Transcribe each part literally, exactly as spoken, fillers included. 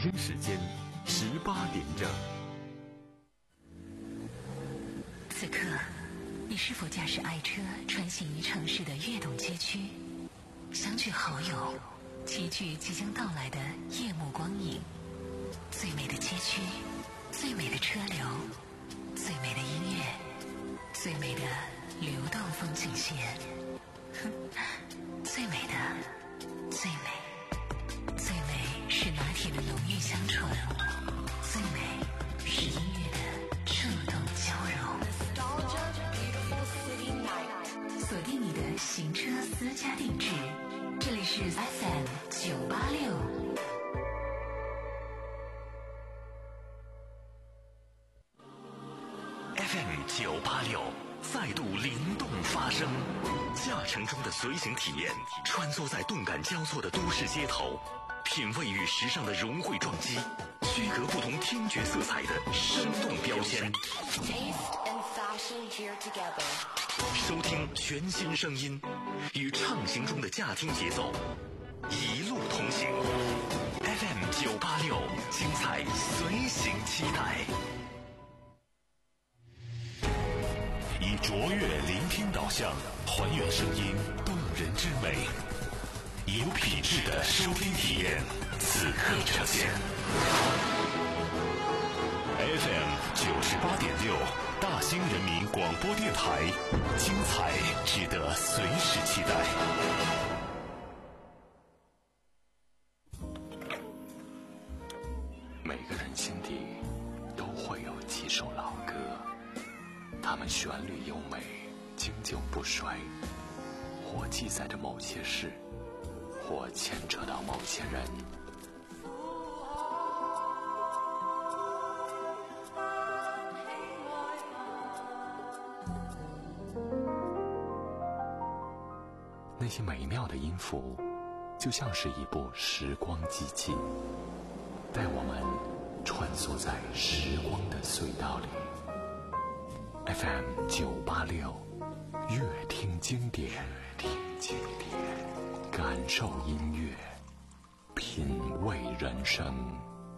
京时间十八点整。 此刻，你是否驾驶爱车穿行于城市的跃动街区，相聚好友，齐聚即将到来的夜幕光影？最美的街区，最美的车流，最美的音乐，最美的流动风景线。哼，最美的，最美，最美是拿铁的浓郁香醇，最美是音乐的触动交融。锁定你的行车私家定制，这里是 F M 九八六。 F M 九八六再度灵动发声，驾乘中的随行体验，穿梭在动感交错的都市街头，品味与时尚的融汇撞击，区隔不同听觉色彩的生动标签。收听全新声音，与畅行中的驾听节奏，一路同行。F M 九八六，精彩随行期待。以卓越聆听导向，还原声音动人之美，有品质的收听体验，此刻呈现。F M 九十八点六，大兴人民广播电台，精彩值得随时期待。每个人心底都会有几首老歌，它们旋律优美，经久不衰，或记载着某些事，或牵扯到某些人。那些美妙的音符，就像是一部时光机器，带我们穿梭在时光的隧道里。F M 九八六，乐听经典，乐听经典，感受音乐，品味人生。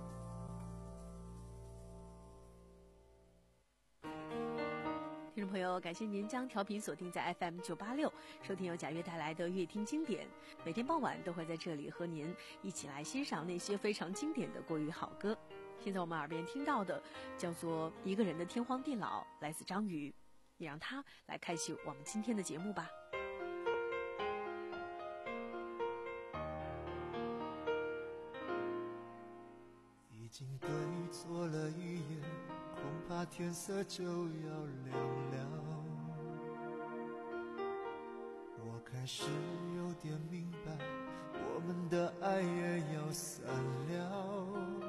听众朋友，感谢您将调频锁定在 F M 九八六，收听由贾悦带来的乐听经典。每天傍晚都会在这里和您一起来欣赏那些非常经典的国语好歌。现在我们耳边听到的叫做《一个人的天荒地老》，来自张宇，也让他来开启我们今天的节目吧。 已经对坐了一夜，恐怕天色就要亮了。我开始有点明白，我们的爱也要散了。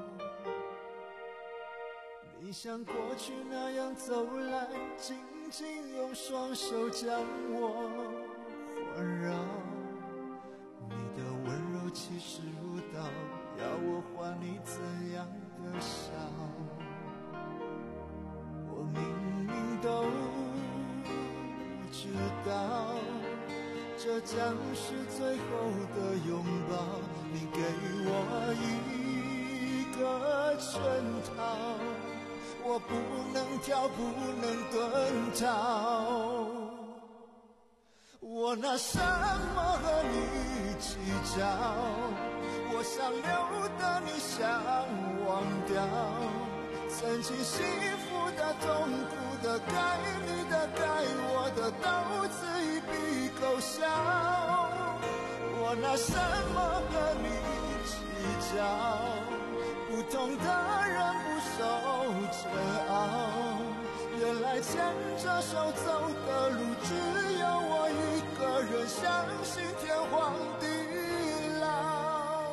你像过去那样走来，紧紧用双手将我环绕。你的温柔气势如刀，要我还你怎样的笑？我明明都知道，这将是最后的拥抱。你给我一个圈套，我不能跳，不能遁逃。我拿什么和你计较？我想留的你想忘掉，曾经幸福的痛苦的该你的该我的都自一笔勾销。我拿什么和你计较？不同的人不受煎熬，原来牵着手走的路，只有我一个人相信天荒地老。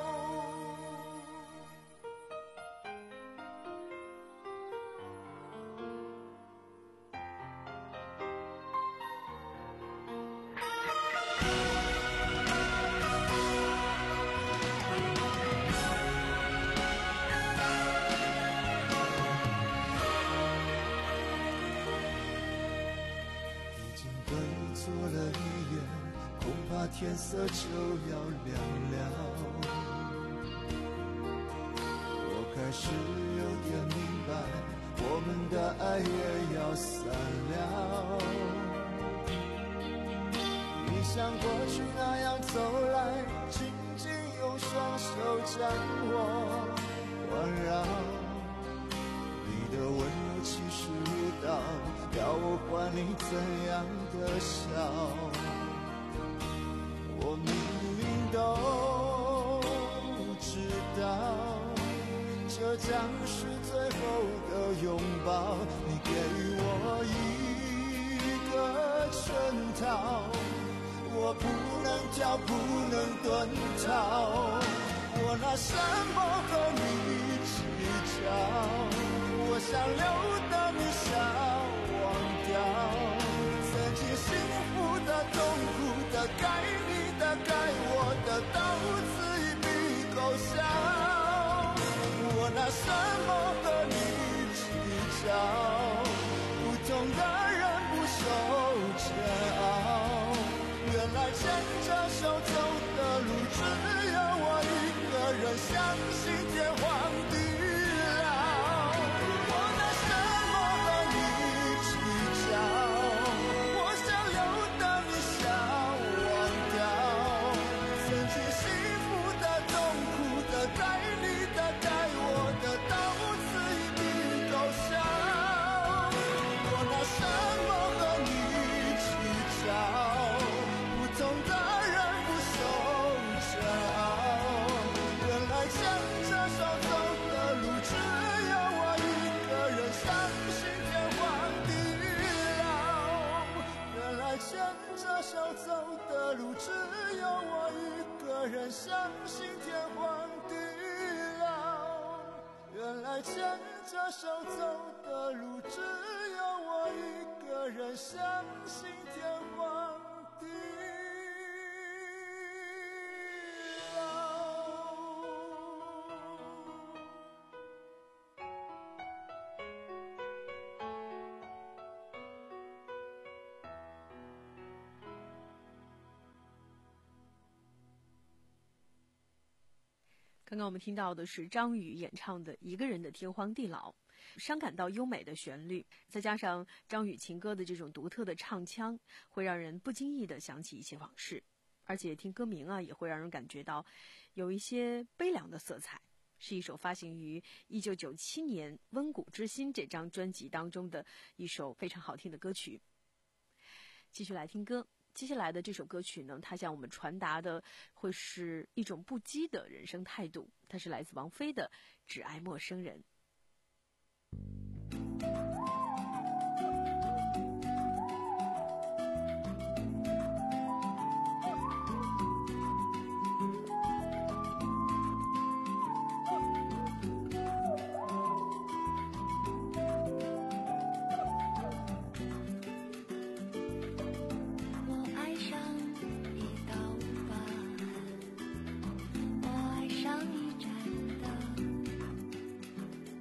天色就要亮了，我始有点明白，我们的爱也要散了。你像过去那样走来，紧紧用双手将我环绕，你的温柔气势如刀，要我还你怎样的笑？我明明都知道，这将是最后的拥抱，你给我一个圈套，我不能跳，不能遁逃，我拿什么和你计较？我想留的你想忘掉，曾经幸福的、痛苦的、该你的、该我的，到此一笔勾销。我拿什么和你计较？不同的人不受煎熬，原来牵着手走的路，只有我一个人，相信天荒地老。我拿什么和你计较？我想留的你想忘掉，曾经幸福的、痛苦的、该你的、该我的，到此一笔勾销。我拿什么和你计较？不同的人不受煎熬，原来牵着手走的路，只有我一个人，相信天荒地老。原来牵着手走的路，只有我一个人，相信天荒地老。原来牵着手走的路，只有我一个人，相信天荒地老。 刚刚我们听到的是张宇演唱的《一个人的天荒地老》，伤感到优美的旋律，再加上张宇情歌的这种独特的唱腔，会让人不经意地想起一些往事，而且听歌名啊，也会让人感觉到有一些悲凉的色彩，是一首发行于一九九七年《温谷之心》这张专辑当中的一首非常好听的歌曲。继续来听歌。接下来的这首歌曲呢，它向我们传达的会是一种不羁的人生态度，它是来自王菲的《只爱陌生人》。 我爱上一盏灯，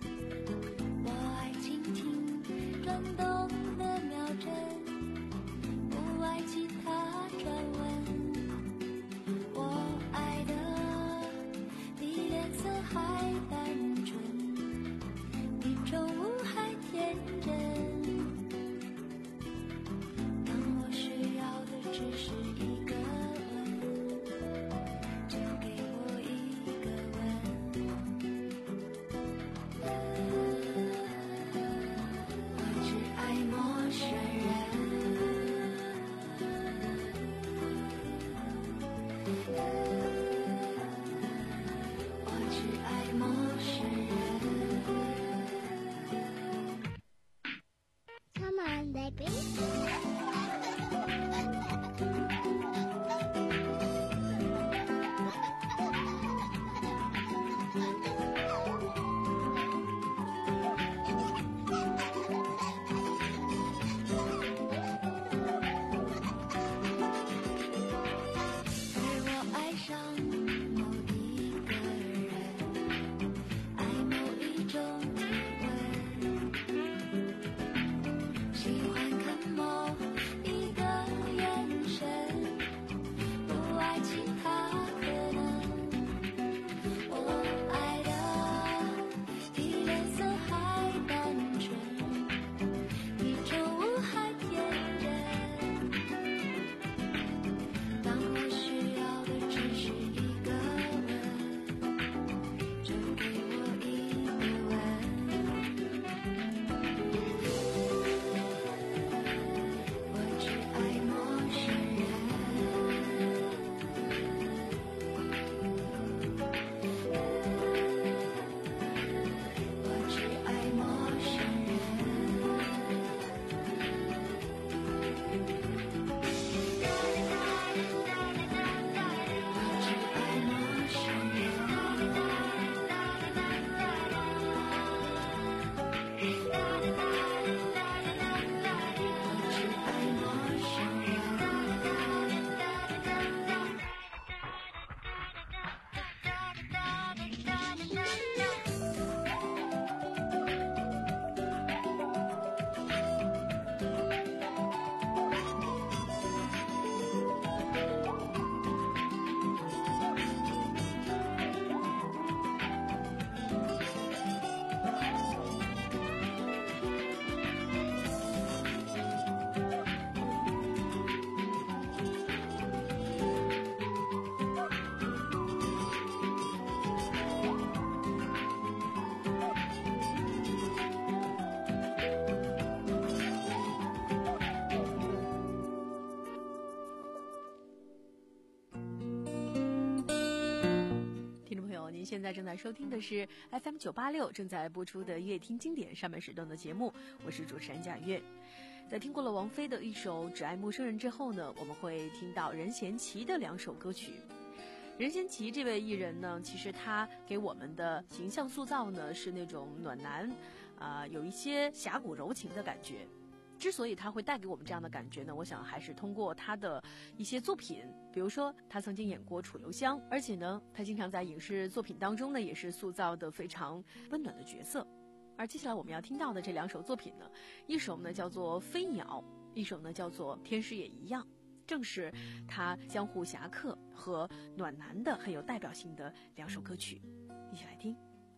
现在正在收听的是 F M 九八六正在播出的乐听经典上半时段的节目，我是主持人贾月。在听过了王菲的一首《只爱陌生人》之后呢，我们会听到任贤齐的两首歌曲。任贤齐这位艺人呢，其实他给我们的形象塑造呢是那种暖男，啊、呃，有一些侠骨柔情的感觉。之所以他会带给我们这样的感觉呢，我想还是通过他的一些作品，比如说他曾经演过《楚留香》，而且呢，他经常在影视作品当中呢，也是塑造的非常温暖的角色。而接下来我们要听到的这两首作品呢，一首呢叫做《飞鸟》，一首呢叫做《天使也一样》，正是他江湖侠客和暖男的很有代表性的两首歌曲，一起来听。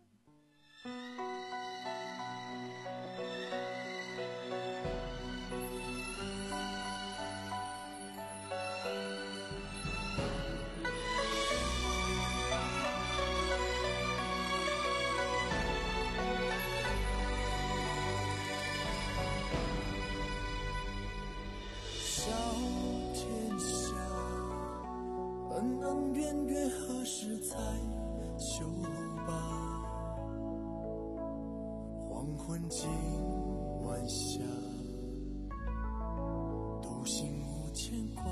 恩恩怨怨何时才休罢？黄昏今晚霞，独行无牵挂。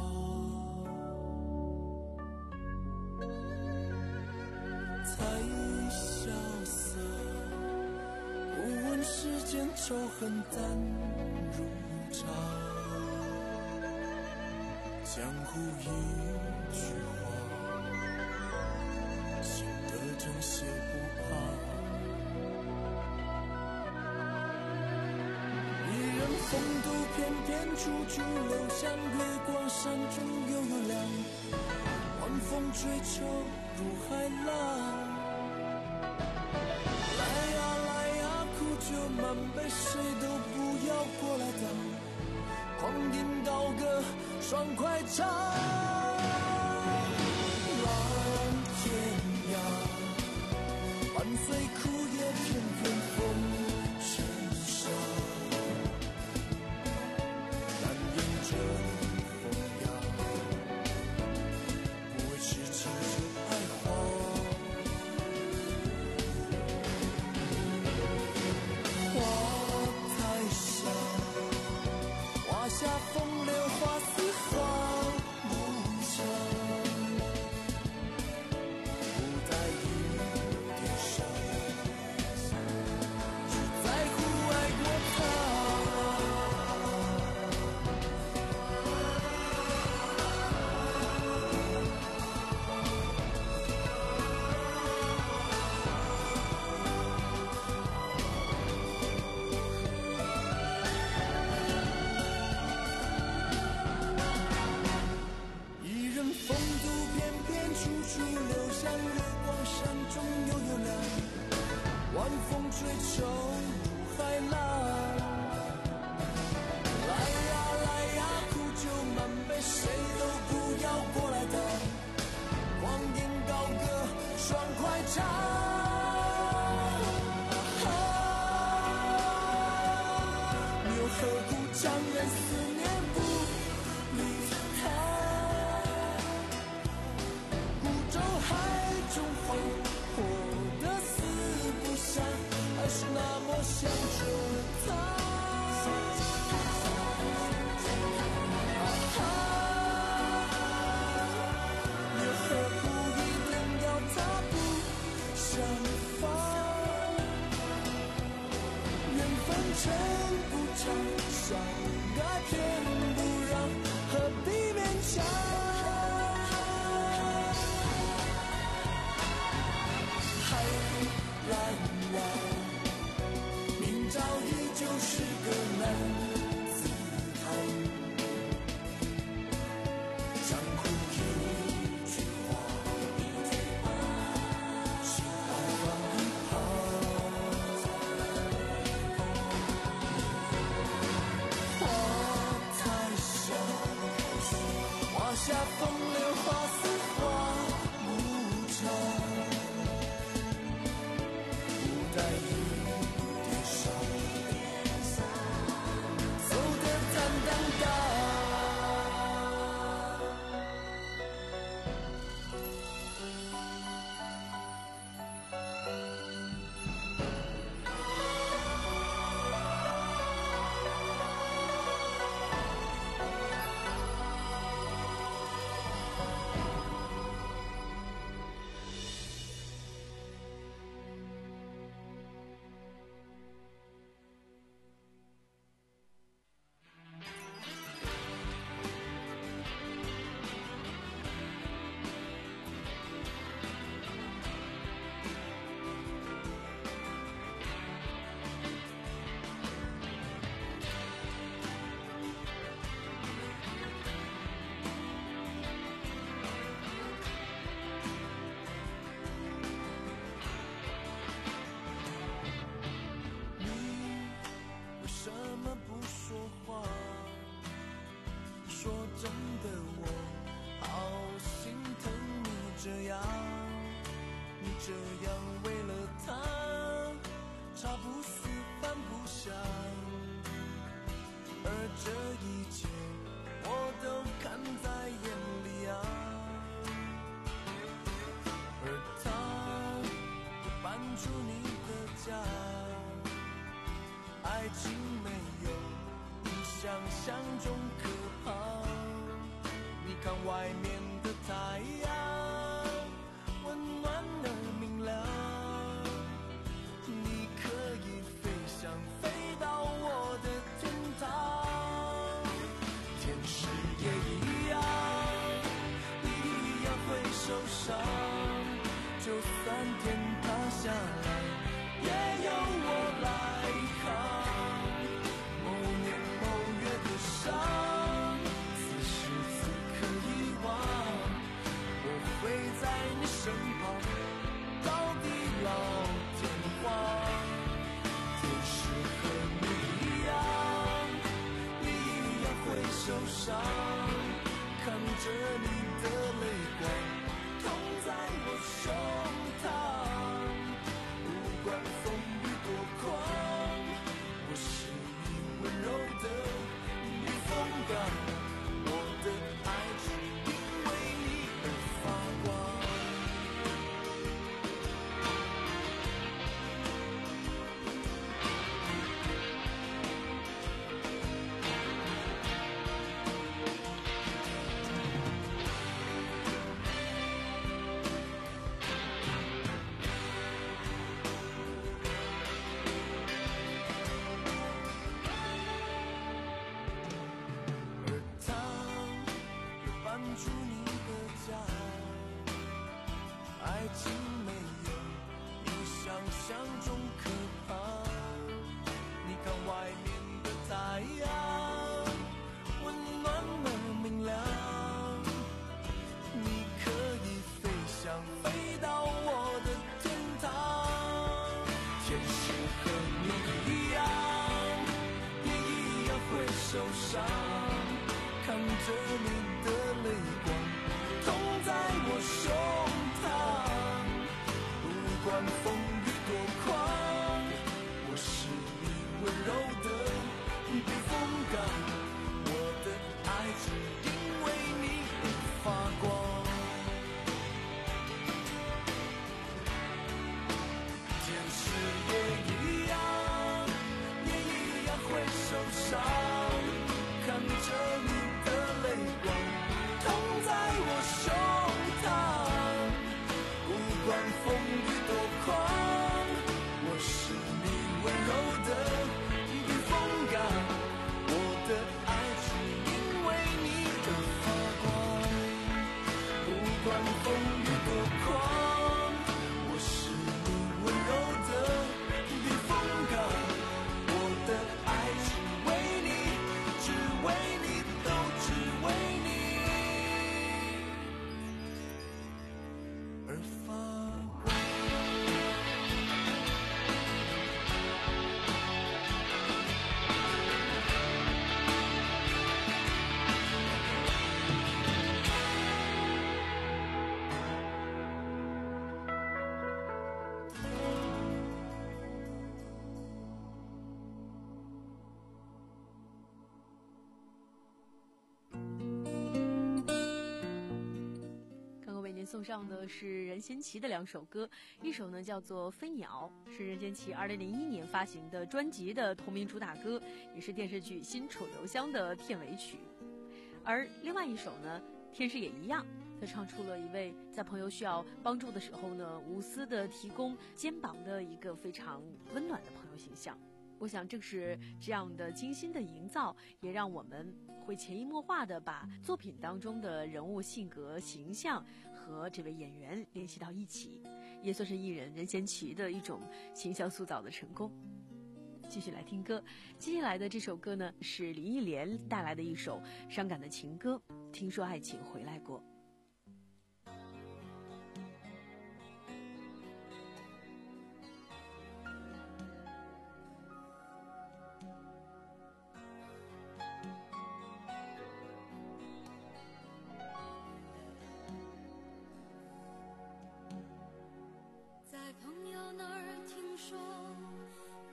才潇洒，不问世间仇恨淡如茶。江湖一句话，心得正邪不怕。一人风度翩翩，处处留香，月光山中悠悠亮，晚风追愁如海浪。来呀来呀，苦酒满杯，谁都不要过来挡。狂饮高歌，爽快唱，蓝天涯，伴随枯叶片片风尘沙，难言这风雅，不为痴情就爱花。花太香，花下风流花似花无常，不在意点伤，只在乎爱过他。风度翩翩，处处留香，月光山中悠悠亮，晚风追愁如海浪。来呀来呀，苦酒满杯，谁都不要过来挡，狂饮高歌，爽快唱。啊，又何苦将人思念不离开？中挥霍的死不下，还是那么想着他。啊，又何苦一定要他不相放？缘分真不长，相爱偏不让，何必勉强？蓝蓝，明朝依旧是个男子汉。江湖一句话，心安放一旁。花太香，花下风流花似花无常。在一点伤，走得坦荡荡。 真的我好心疼你这样，你这样为了他茶不思饭不想，而这一切我都看在眼里啊。而他又搬出你的家，爱情没有你想象中可怕。你看外面的太阳温暖而明亮，你可以飞翔飞到我的天堂。天使也一样，你一样会受伤，就算天塌下来也由我来扛。某年某月的伤，此时此刻遗忘，我会在你身旁到地老天荒。天使和你一样，你一样会受伤，看着你的泪光痛在我胸膛。不管风雨多狂，我是你温柔的避风港。我的爱只因为你而发光。而他又搬出你的家，爱情没有你想象中可怕。你看外面的太阳温暖而明亮，你可以飞翔飞到我的天堂。天使和你一样，也一样会受伤，看着你的泪光痛在我胸膛。不管风雨多狂，我是你温柔的避风港。我的爱只因为你而发光。天使也一样，也一样会受伤，看着你的泪光痛在我胸膛。不管风雨多狂，我是你温柔的避风港。我的爱只因为你而发光。不管风雨多狂，我是你温柔的避风港。我的爱只为你，只为你，都只为你而发光。 刚刚为您送上的是任贤齐的两首歌，一首呢叫做《飞鸟》，是任贤齐二零零一年发行的专辑的同名主打歌，也是电视剧《新楚留香》的片尾曲。而另外一首呢，天使也一样，他唱出了一位在朋友需要帮助的时候呢，无私的提供肩膀的一个非常温暖的朋友形象。我想正是这样的精心的营造，也让我们会潜移默化的把作品当中的人物性格形象和这位演员联系到一起，也算是艺人任贤齐的一种形象塑造的成功。继续来听歌，接下来的这首歌呢是林忆莲带来的一首伤感的情歌，听说爱情回来过。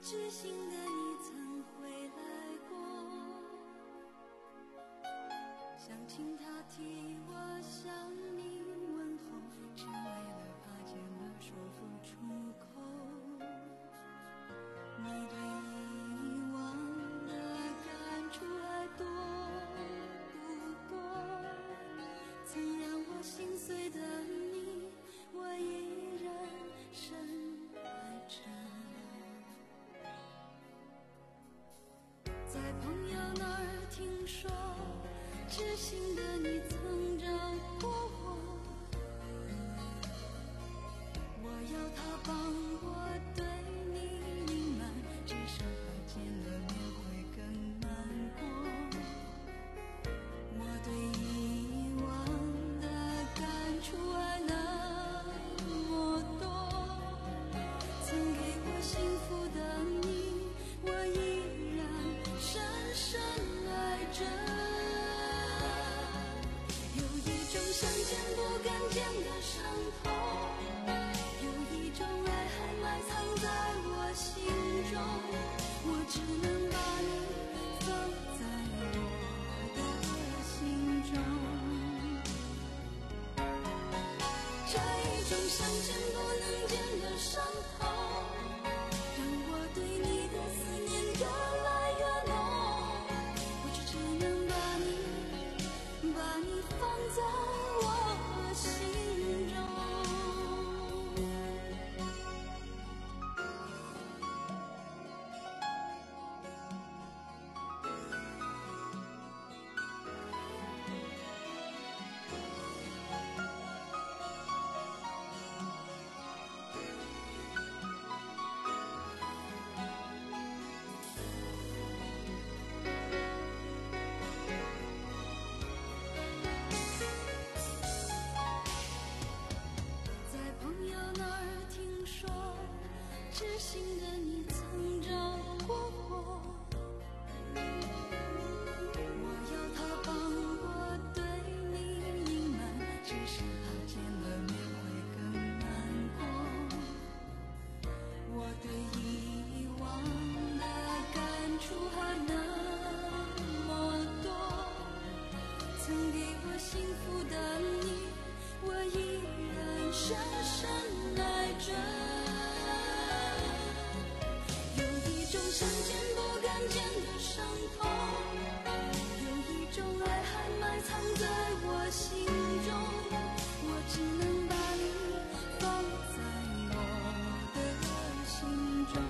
知心的你曾回来过，想请他替我向你问候，只为了怕见了说不出口。你对遗忘的感触还多不多？曾让我心碎的你，我依然深爱着。在朋友那儿听说，知心的你曾找过我，我要他帮我对你隐瞒，至少他见了面会更难过。我对遗忘的感触还那么多，曾给我幸福的你，我依然深深爱着。有一种想见不敢见的伤痛，有一种爱还埋藏在我心中，我只能把你放在我的心中。这一种想见不能见的伤痛，让我对你的思念越来越浓，我只能把你把你放在我心中。在朋友那儿听说，知心的你曾找过我，我要他帮我对你隐瞒，只是他见了面会更难过。我对遗忘的感触还那么多，曾给我幸福的你，我依然深深爱着。有一种想见不敢见的伤痛，有一种爱还埋藏在我心中，我只能把你放在我的心中。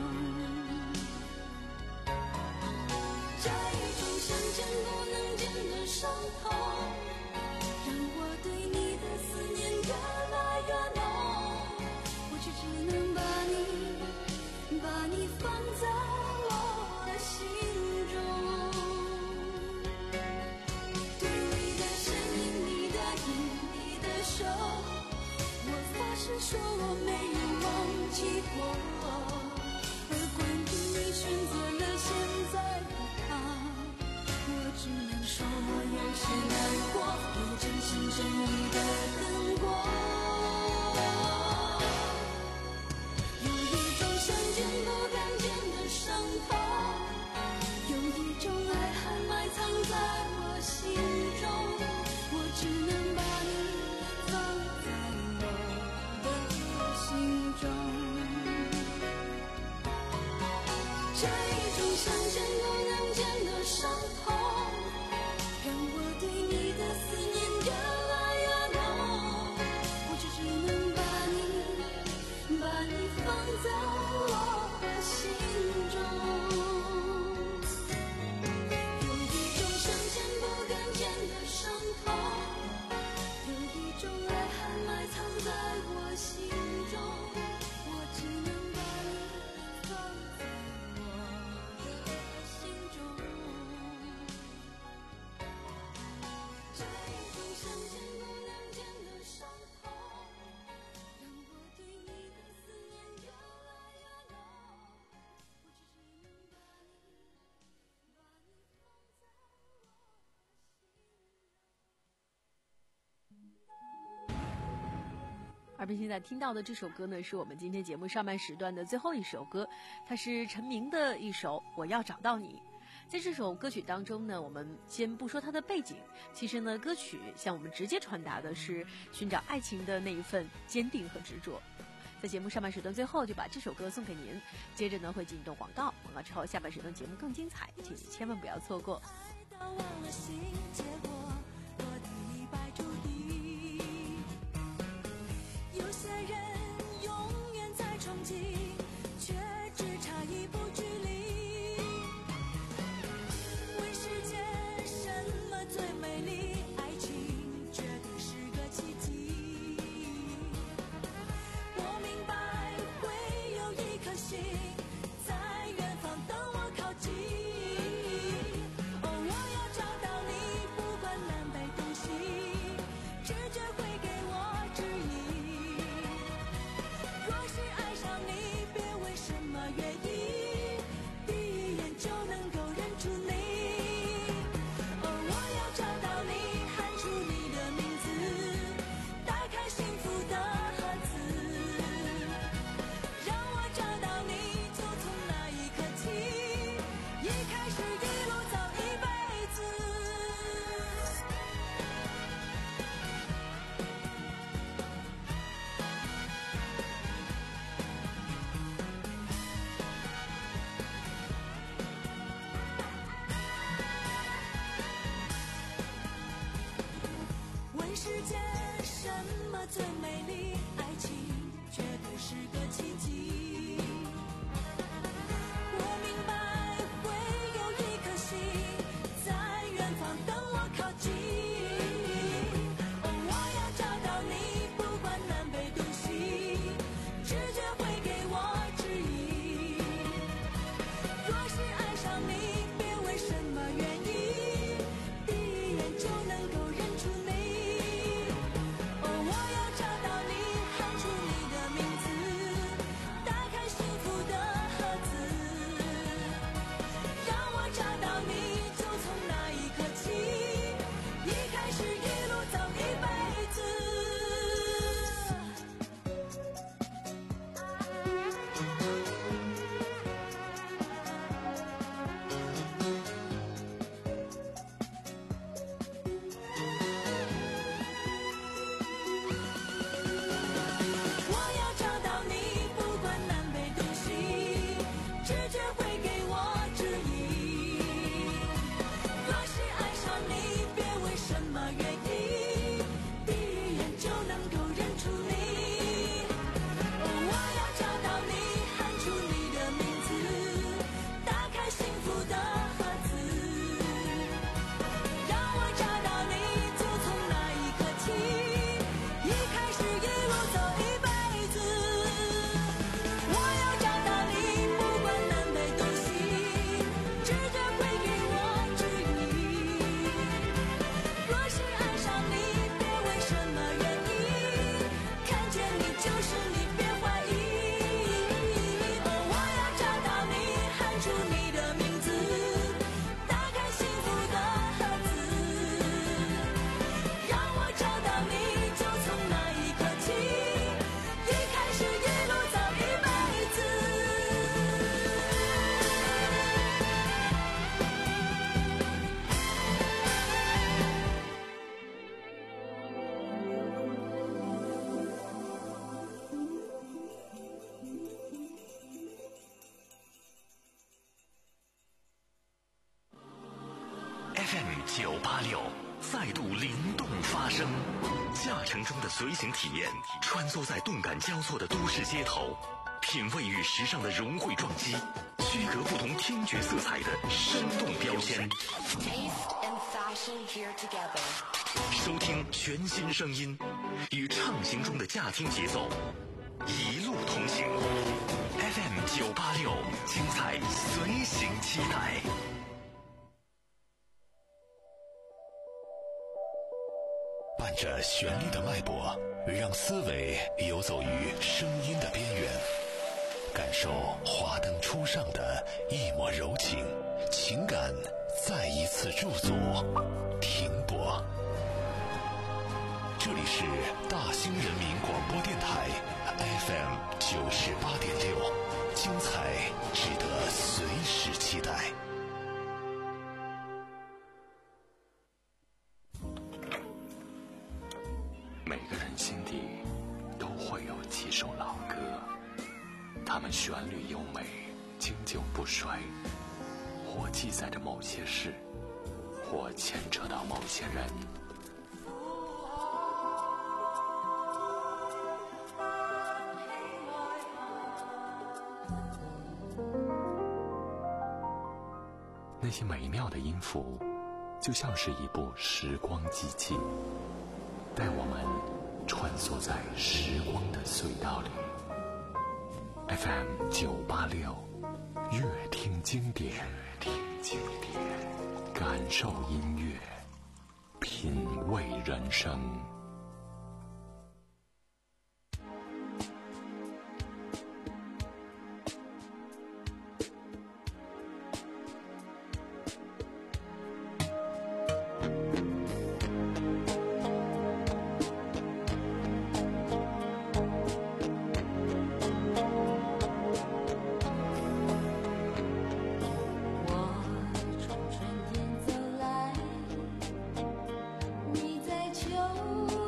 这一种想见不能见的伤痛，让我对你的思念越来越浓，我却只能把你把你放在我心中。对你的身影，你的影，你的手，我发誓说我没有忘记过。而关于你选择了现在的他，我只能说我有些难过，有真心真意的等过。有一种想见不敢见的伤痛，有一种爱还埋藏在我心中，我只能把你放在我的心中。这一种想见不能见的伤痛，让我对你的思念越来越浓，我只只能把你把你放在我心中。有一种想见不敢见的伤痛，有一种爱还埋藏在我心中，我只能把你放在我而并现在听到的这首歌呢，是我们今天节目上半时段的最后一首歌，它是陈明的一首《我要找到你》。在这首歌曲当中呢，我们先不说它的背景，其实呢，歌曲向我们直接传达的是寻找爱情的那一份坚定和执着。在节目上半时段最后就把这首歌送给您，接着呢会进一段广告，广告之后下半时段节目更精彩，请你千万不要错过。 忘了心，结果落得一败涂地。有些人永远在憧憬，却只差一步距离。问世间什么最美丽？爱情绝对是个奇迹。我明白会有一颗心在远方等我靠近。哦，我要找到你，不管南北东西，直觉会给我指引。若是爱上你，别问什么原因，第一眼就能够认出你。哦，我要找到你，喊出你的名字，打开幸福的盒子，让我找到你，就从那一刻起，一开始一路走一辈子。问世间什么最美丽？爱情绝对是个奇迹。我明白会有一颗心在远方等我靠近。哦，我要找到你，不管南北东西，直觉会给我指引。若是爱上你，别问什么原因，第一眼就能够认出你。哦，我要找到你，喊出你的名字，打开幸福的盒子，让我找到你，就从那一刻起，一开始一路走一辈子。我要找到你，不管南北东西，直觉会给我指引。若是爱上你，别问什么原因，第一眼就能够认出你。哦，我要找到你，喊出你的名字，打开幸福的盒子，让我找到你，就从那一刻起，一开始一路走一辈子。我要找到你，不管南北东西，直觉会给我指引。若是爱上你，别问什么原因，看见你就是你，别怀疑。哦，我要找到你，喊出你的名字，打开幸福的盒子，让我找到你，就从那一刻起，一开始一路走一辈子。 F M 九八六再度灵动发声，驾乘中的随行体验，穿梭在动感交错的都市街头，品味与时尚的融汇撞击，区隔不同听觉色彩的生动标签。 Taste and fashion here together. 收听全新声音，与畅行中的驾听节奏，一路同行。F M 九八六，精彩随行期待。伴着旋律的脉搏，让思维游走于声音的边缘，感受华灯初上的一抹柔情，情感再一次驻足停泊。这这里是大兴人民广播电台 F M 九十八点六，精彩值得随时期待。 每个人心底都会有几首老歌，它们旋律优美，经久不衰，或记载着某些事，或牵扯到某些人。那些美妙的音符，就像是一部时光机器，带我们穿梭在时光的隧道里。F M 九八六，乐听经典，听经典，感受音乐，品味人生。 你在秋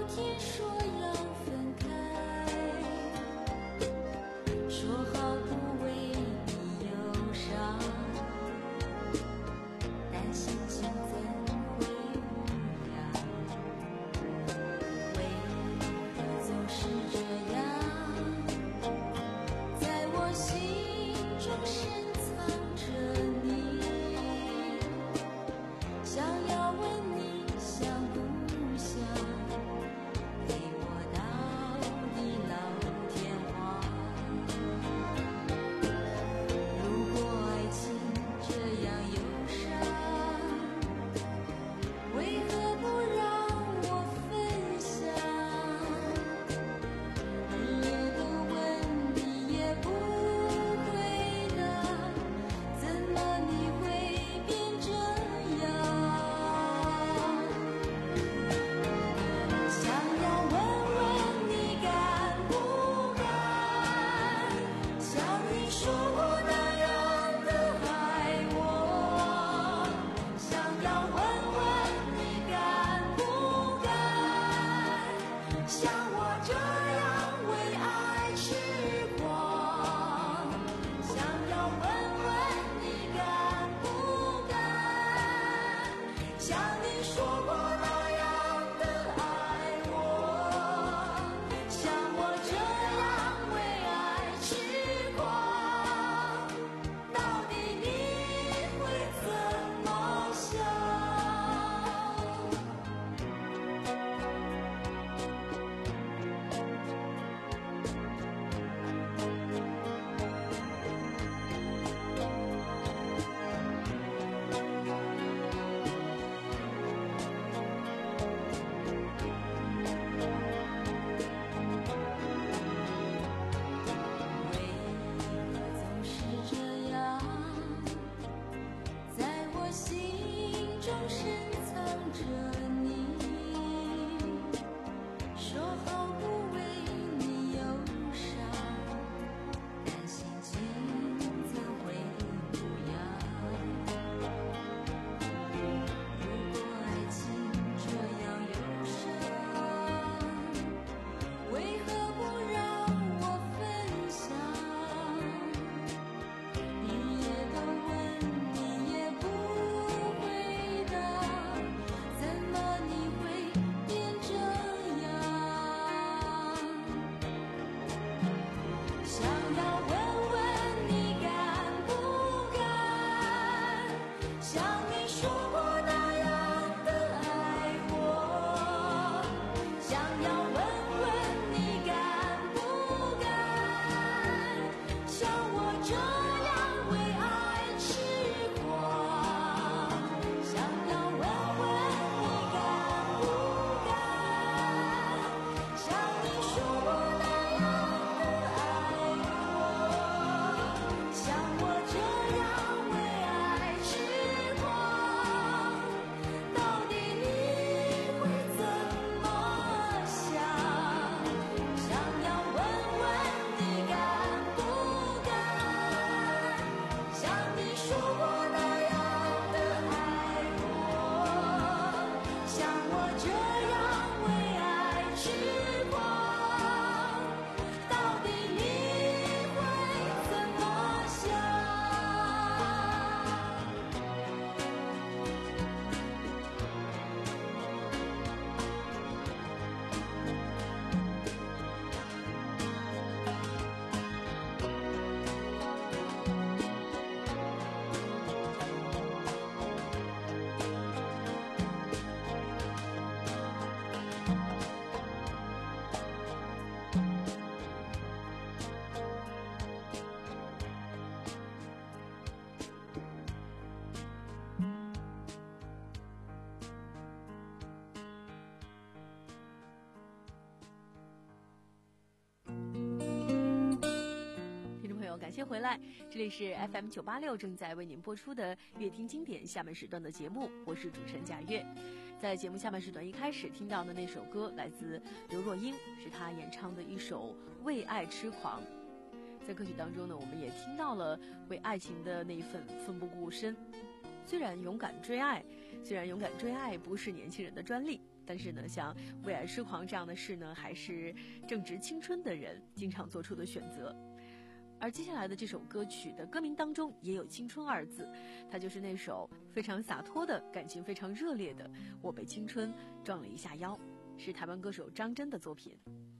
回来，这里是 F M 九八六正在为您播出的乐听经典下半时段的节目，我是主持人贾月。在节目下半时段一开始听到的那首歌来自刘若英，是她演唱的一首《为爱痴狂》。在歌曲当中呢，我们也听到了为爱情的那一份奋不顾身。虽然勇敢追爱，虽然勇敢追爱不是年轻人的专利，但是呢，像为爱痴狂这样的事呢，还是正值青春的人经常做出的选择。而接下来的这首歌曲的歌名当中也有青春二字，它就是那首非常洒脱的感情非常热烈的《我被青春撞了一下腰》，是台湾歌手张真的作品。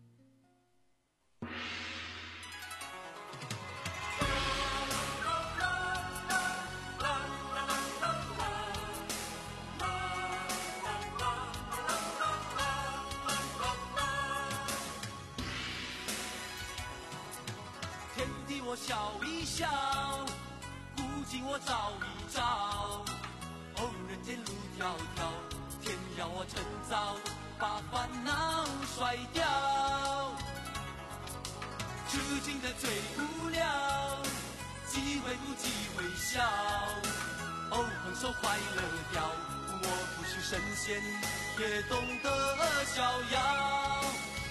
我笑一笑，古今我照一照。哦，人间路迢迢，天要我趁早把烦恼甩掉。痴情的最无聊，机会不机会笑。哦，横手快乐掉，我不是神仙，也懂得逍遥。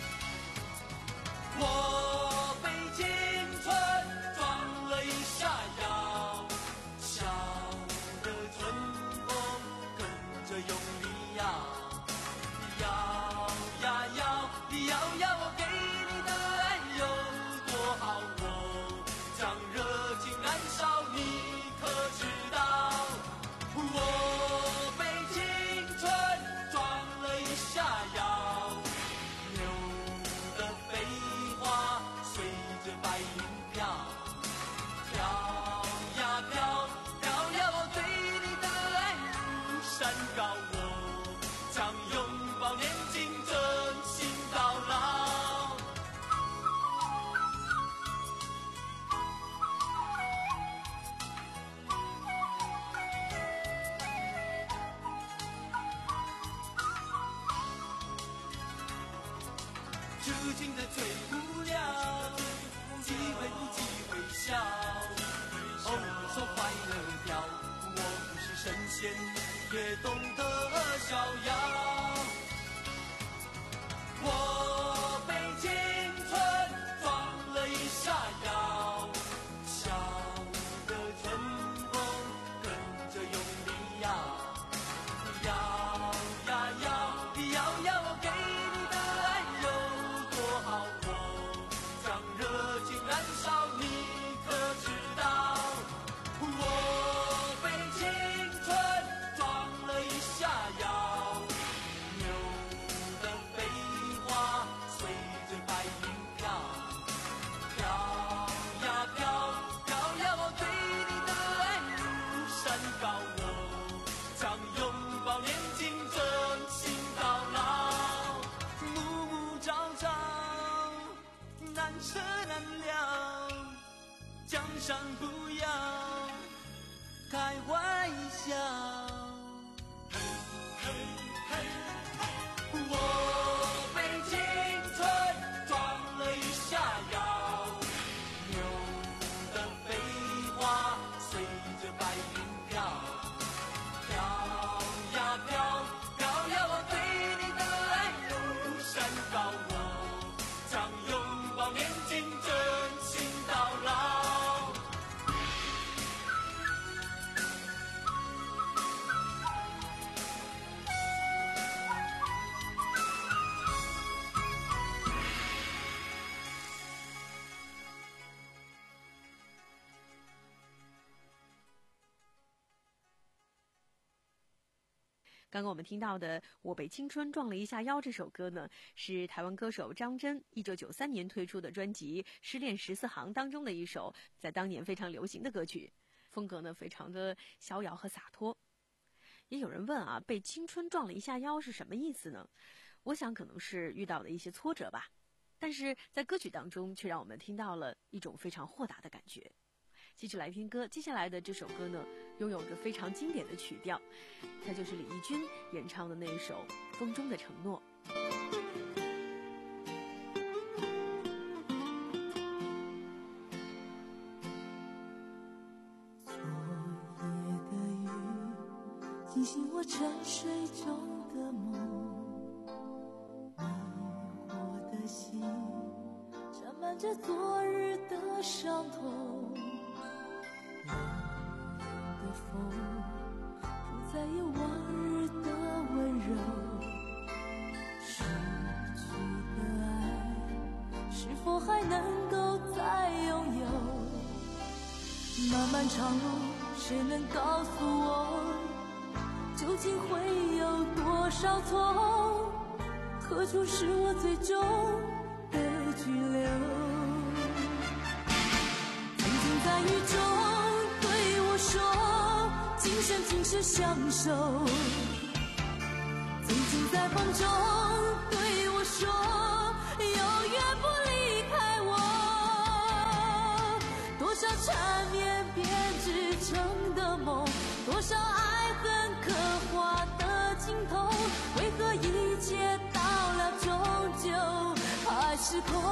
我被青春撞了一下腰，笑的春风跟着用力摇，摇呀摇，摇呀，我给你的爱有多好，我将热情燃烧，你可知道？我被青春撞了一下腰，流的飞花随着白云飘，飘呀飘，飘呀，我对你的爱如山高，我将拥抱年轻，真心到老。痴情的最无聊，机会不机会笑，哦，手快乐掉，我不是神仙，也懂得逍遥。我被青春撞了一下腰，笑的春风跟着用力摇，摇呀摇，摇呀，我给你的爱有多好，我将热情燃烧，你可知道？我被青春撞了一下腰，牛的飞花随着白云飘，飘呀飘，飘呀，我对你的爱如山高，我将拥抱年轻，真心到老。暮暮朝朝，难舍难了，江山不要开玩笑。我被青春撞了一下腰，牛的飞花随着白云飘，飘呀飘，飘呀，我对你的爱如山高，我将拥抱年轻，真心到老。 刚刚我们听到的《我被青春撞了一下腰》这首歌呢，是台湾歌手张真一九九三年推出的专辑《失恋十四行》当中的一首在当年非常流行的歌曲，风格呢非常的逍遥和洒脱。也有人问啊，被青春撞了一下腰是什么意思呢？我想可能是遇到的一些挫折吧，但是在歌曲当中却让我们听到了一种非常豁达的感觉。继续来听歌，接下来的这首歌呢，拥有着非常经典的曲调，它就是李翊君演唱的那一首《风中的承诺》。 惊醒我沉睡中的梦，迷惑的心沾满着昨日的伤痛，冷冷的风不再有往日的温柔，失去的爱是否还能够再拥有？漫漫长路，谁能告诉我，究竟会有多少错？何处是我最终的居留？曾经在雨中对我说，今生今世相守。曾经在风中对我说，永远不离开我。多少缠绵编织成的梦，多少爱恨刻划的镜头，为何一切到了终究还是空？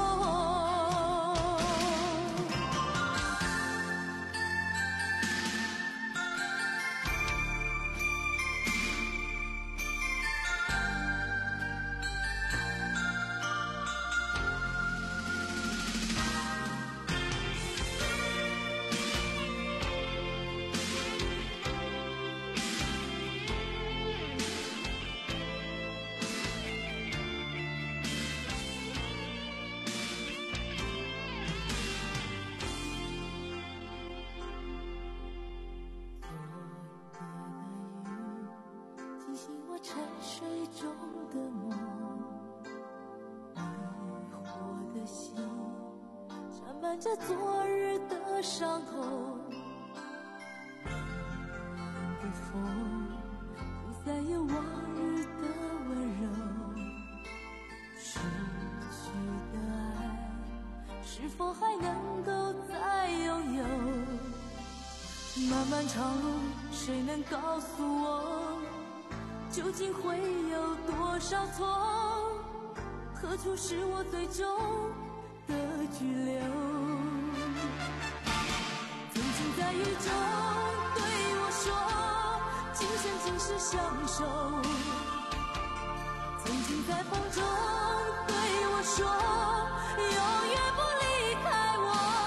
沉睡中的梦，迷惑的心沾满着昨日的伤痛，冷冷的风不再有往日的温柔，失去的爱是否还能够再拥有？漫漫长路，谁能告诉我，究竟会有多少错？何处是我最终的居留？曾经在雨中对我说，今生今世相守。曾经在风中对我说，永远不离开我。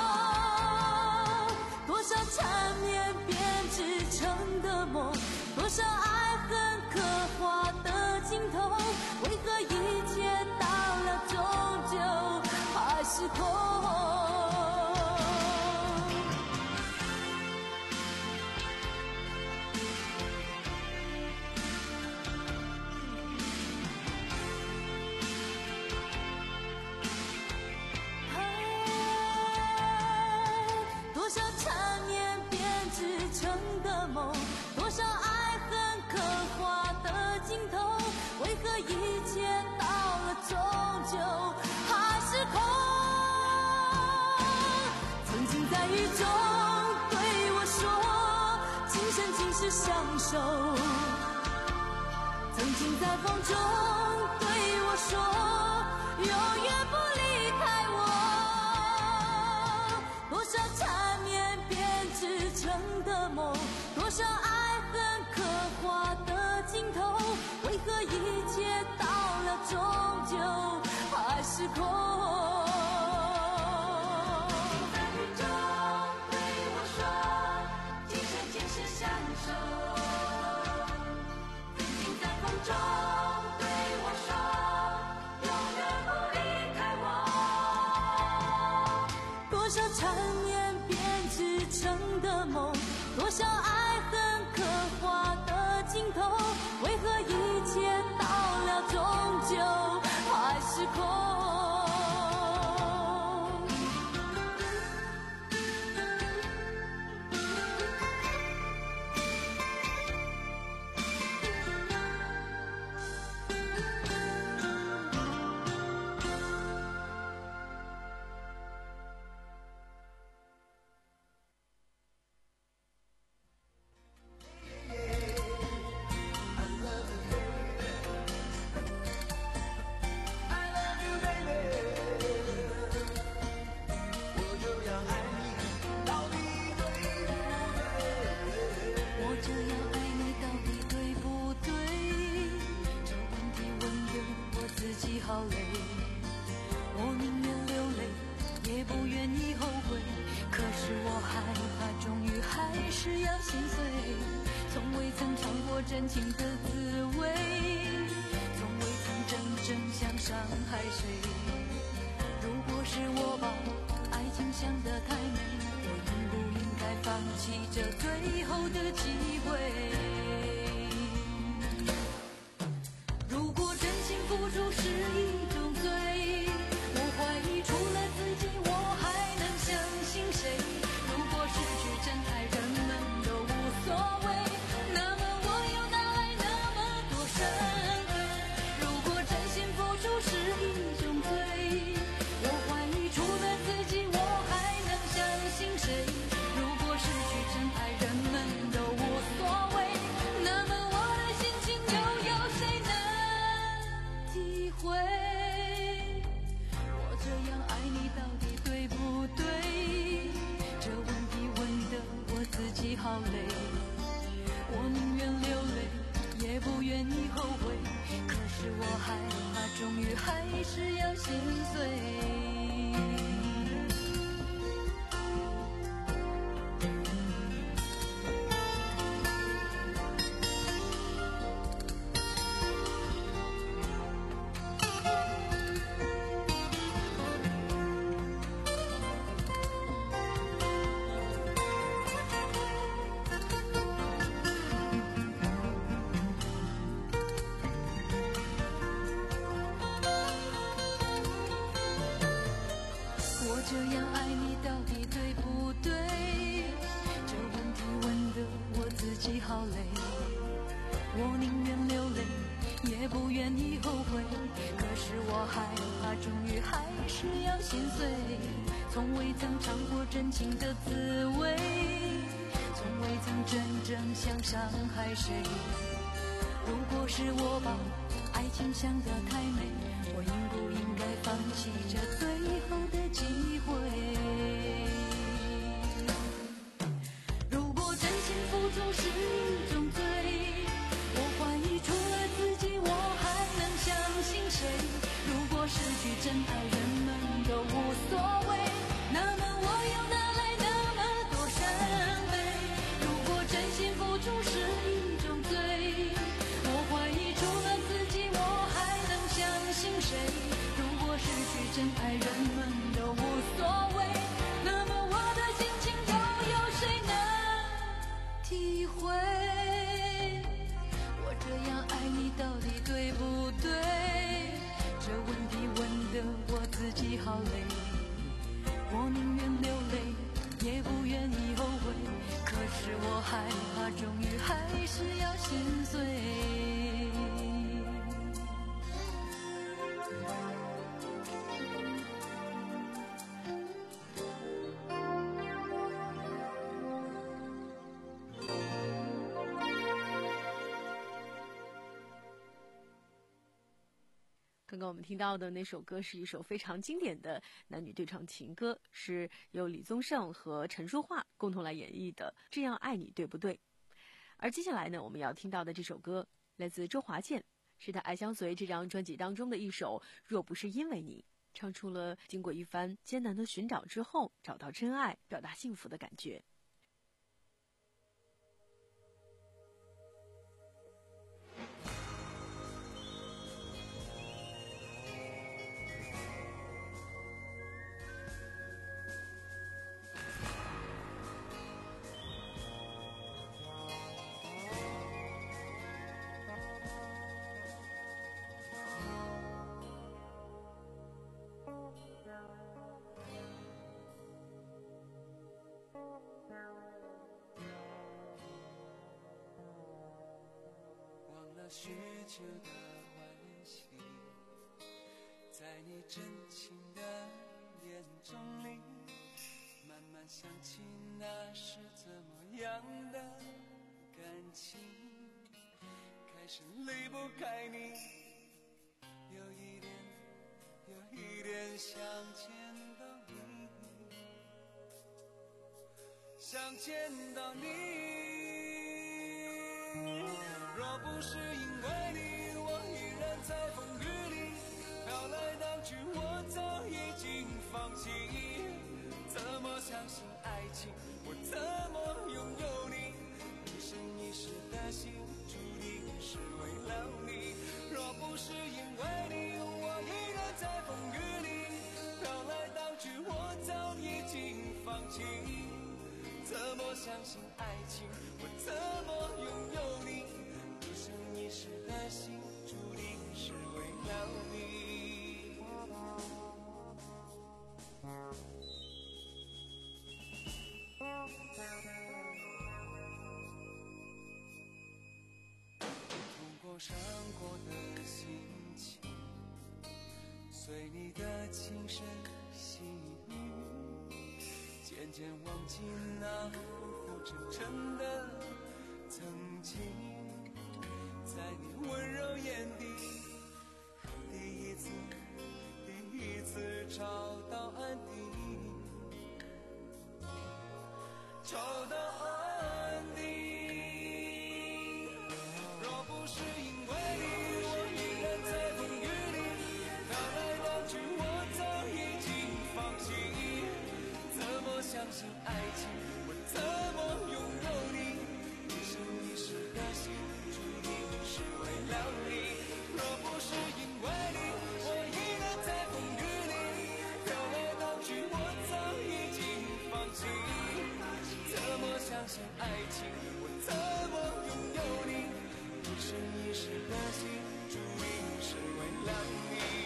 多少缠绵编织成的梦，多少爱恨刻划的镜头，为何一切到了终究还是空？多少缠绵编织成的梦，多少爱恨刻划的镜头，为何一切到了终究还是空？曾经在雨中对我说，今生今世相守。曾经在风中对我说，永远不离开我。多少缠绵编织成的梦，多少爱恨刻划的镜头，为何一切到了终究还是空？在雨中对我说，今生今世相守。曾经在风中对我说，永远不离开我。多少缠绵编织成的梦，多少爱恨刻划的镜头，为何一切到了终究还是空？ 要心碎，从未曾尝过真情的滋味，从未曾真正想伤害谁。如果是我把爱情想得太美，我应不应该放弃这最后的机会？如果真心付出是一种罪，我怀疑除了自己我还能相信谁？如果失去真爱人们都无所谓，那么我又哪来那么多伤悲？如果真心付出是一种罪，我怀疑除了自己我还能相信谁？如果失去真爱人们都无所谓，那么我的心情又有谁能体会？我这样爱你到底对不对？这问题问得我自己好累，我宁愿流泪也不愿意后悔，可是我害怕终于还是要心碎。这样爱你到底对不对？这问题问得我自己好累，我宁愿流泪也不愿意后悔，可是我害怕终于还是要心碎。从未曾尝过真情的滋味，从未曾真正想伤害谁。如果是我把爱情想得太美，我应不应该放弃这最后的机会？如果真心付出是一种罪，我怀疑除了自己我还能相信谁？如果失去真爱人们都无所谓，那么我又哪来那么多伤悲？如果真心付出是一种罪，我怀疑除了自己我还能相信谁？如果失去真爱人们都无所谓，那么我的心情又有谁能体会？我这样爱你到底对不对？这问题问得我自己好累，我宁愿流泪也不愿意后悔，可是我害怕终于还是要心碎。 刚刚我们听到的那首歌是一首非常经典的男女对唱情歌，是由李宗盛和陈淑桦共同来演绎的《这样爱你对不对》。而接下来呢，我们要听到的这首歌来自周华健，是他《爱相随》这张专辑当中的一首《若不是因为你》，唱出了经过一番艰难的寻找之后找到真爱，表达幸福的感觉。 许久的惋惜，在你真情的眼中里，慢慢想起那是怎么样的感情，开始离不开你，有一点有一点想见到你，想见到你。若不是因为你，我依然在风雨里飘来荡去，我早已经放弃。怎么相信爱情？我怎么拥有你？ 相信爱情，我怎么拥有你？一生一世的心，注定是为了你。痛过伤过的心情，随你的情深细腻，渐渐忘记那浮浮沉沉的曾经，在你温柔眼底，第一次第一次找到安定，找到安定。若不是因为你，我依然在风雨里，飘来飘去，我早已经放弃。怎么相信爱情？我怎么拥有你？一生一世的心，注定是为了你。若不是因为你，我依然在风雨里，飘来飘去，我早已经放弃。怎么相信爱情？我怎么拥有你？一生一世的心，注定是为了你。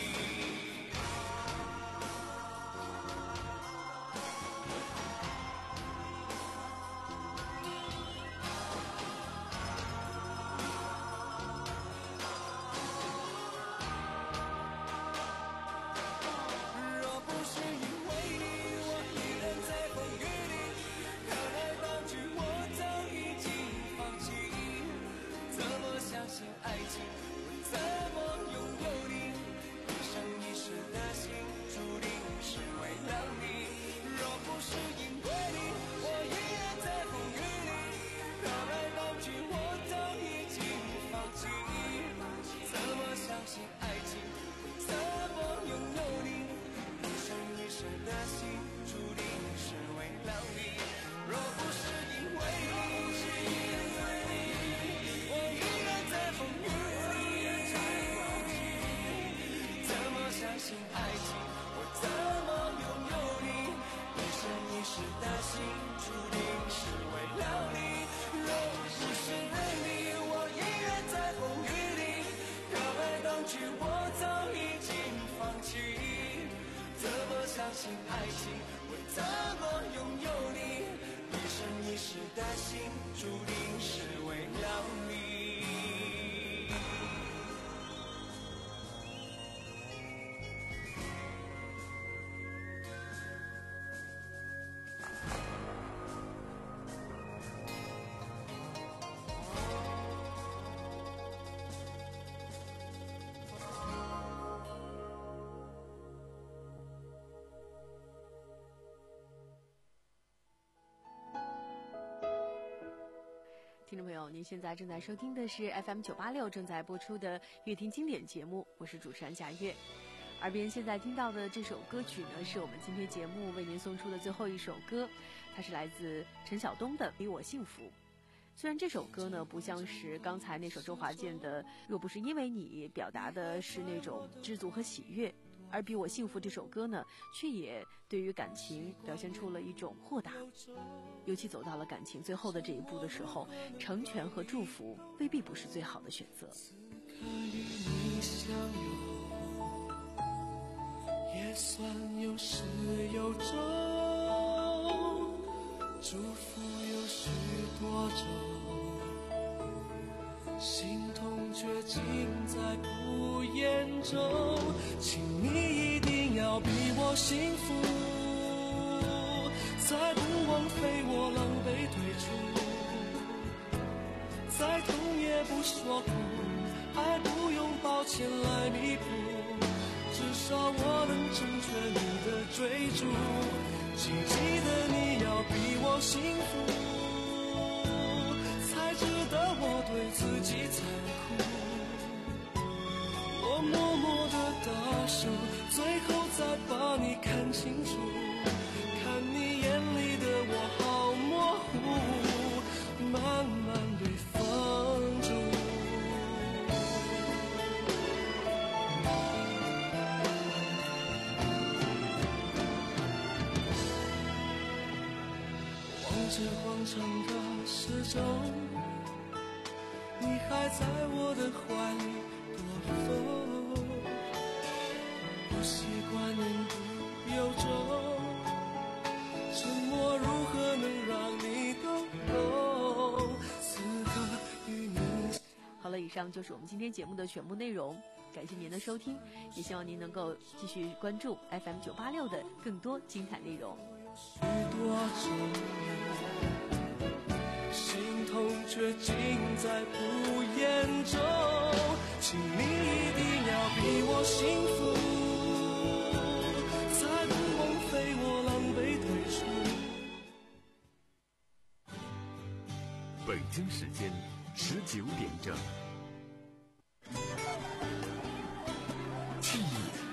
若不是因为你，我依然在风雨里，飘来飘去，我早已经放弃。怎么相信爱情？我怎么拥有你？一生一世的心，注定是为了你。若不是因为你，我依然在风雨里，飘来飘去，我早已经放弃。怎么相信爱情？怎么拥有你？一生一世的心，注定是为了你。若不是因为你，我依然在风雨里。怎么相信爱情？我怎么拥有你？一生一世的心，注定是为了你。若不是为你，我依然在风雨里，飘来飘去，我早已经放弃。怎么相信爱情？我怎么拥有你？一生一世的心，注定是为了你。 听众朋友，您现在正在收听的是 F M 九八六正在播出的乐听经典节目，我是主持人贾月。耳边现在听到的这首歌曲呢，是我们今天节目为您送出的最后一首歌，它是来自陈晓东的《比我幸福》。虽然这首歌呢不像是刚才那首周华健的《若不是因为你》表达的是那种知足和喜悦，而《比我幸福》这首歌呢，却也对于感情表现出了一种豁达。尤其走到了感情最后的这一步的时候，成全和祝福未必不是最好的选择。 此刻与你相拥，也算有始有终，祝福有许多种，心痛却尽在不言中。请你一定要比我幸福，再不枉费我狼狈退出，再痛也不说苦，爱不用抱歉来弥补，至少我能成全你的追逐。请记得你要比我幸福，才值得我对自己残酷。我默默的大手，最后再把你看清楚，看你眼里的我好模糊，慢慢被放逐。忘记这荒唐的时钟，你还在我的怀里躲风，不习惯言不由衷，沉默如何能让你懂？此刻与你。 好了，以上就是我们今天节目的全部内容，感谢您的收听，也希望您能够继续关注 F M 九八六的更多精彩内容。 许多种心痛却尽在不言中，请你一定要比我幸福，才不枉费我狼狈退出。 北京时间十九点整。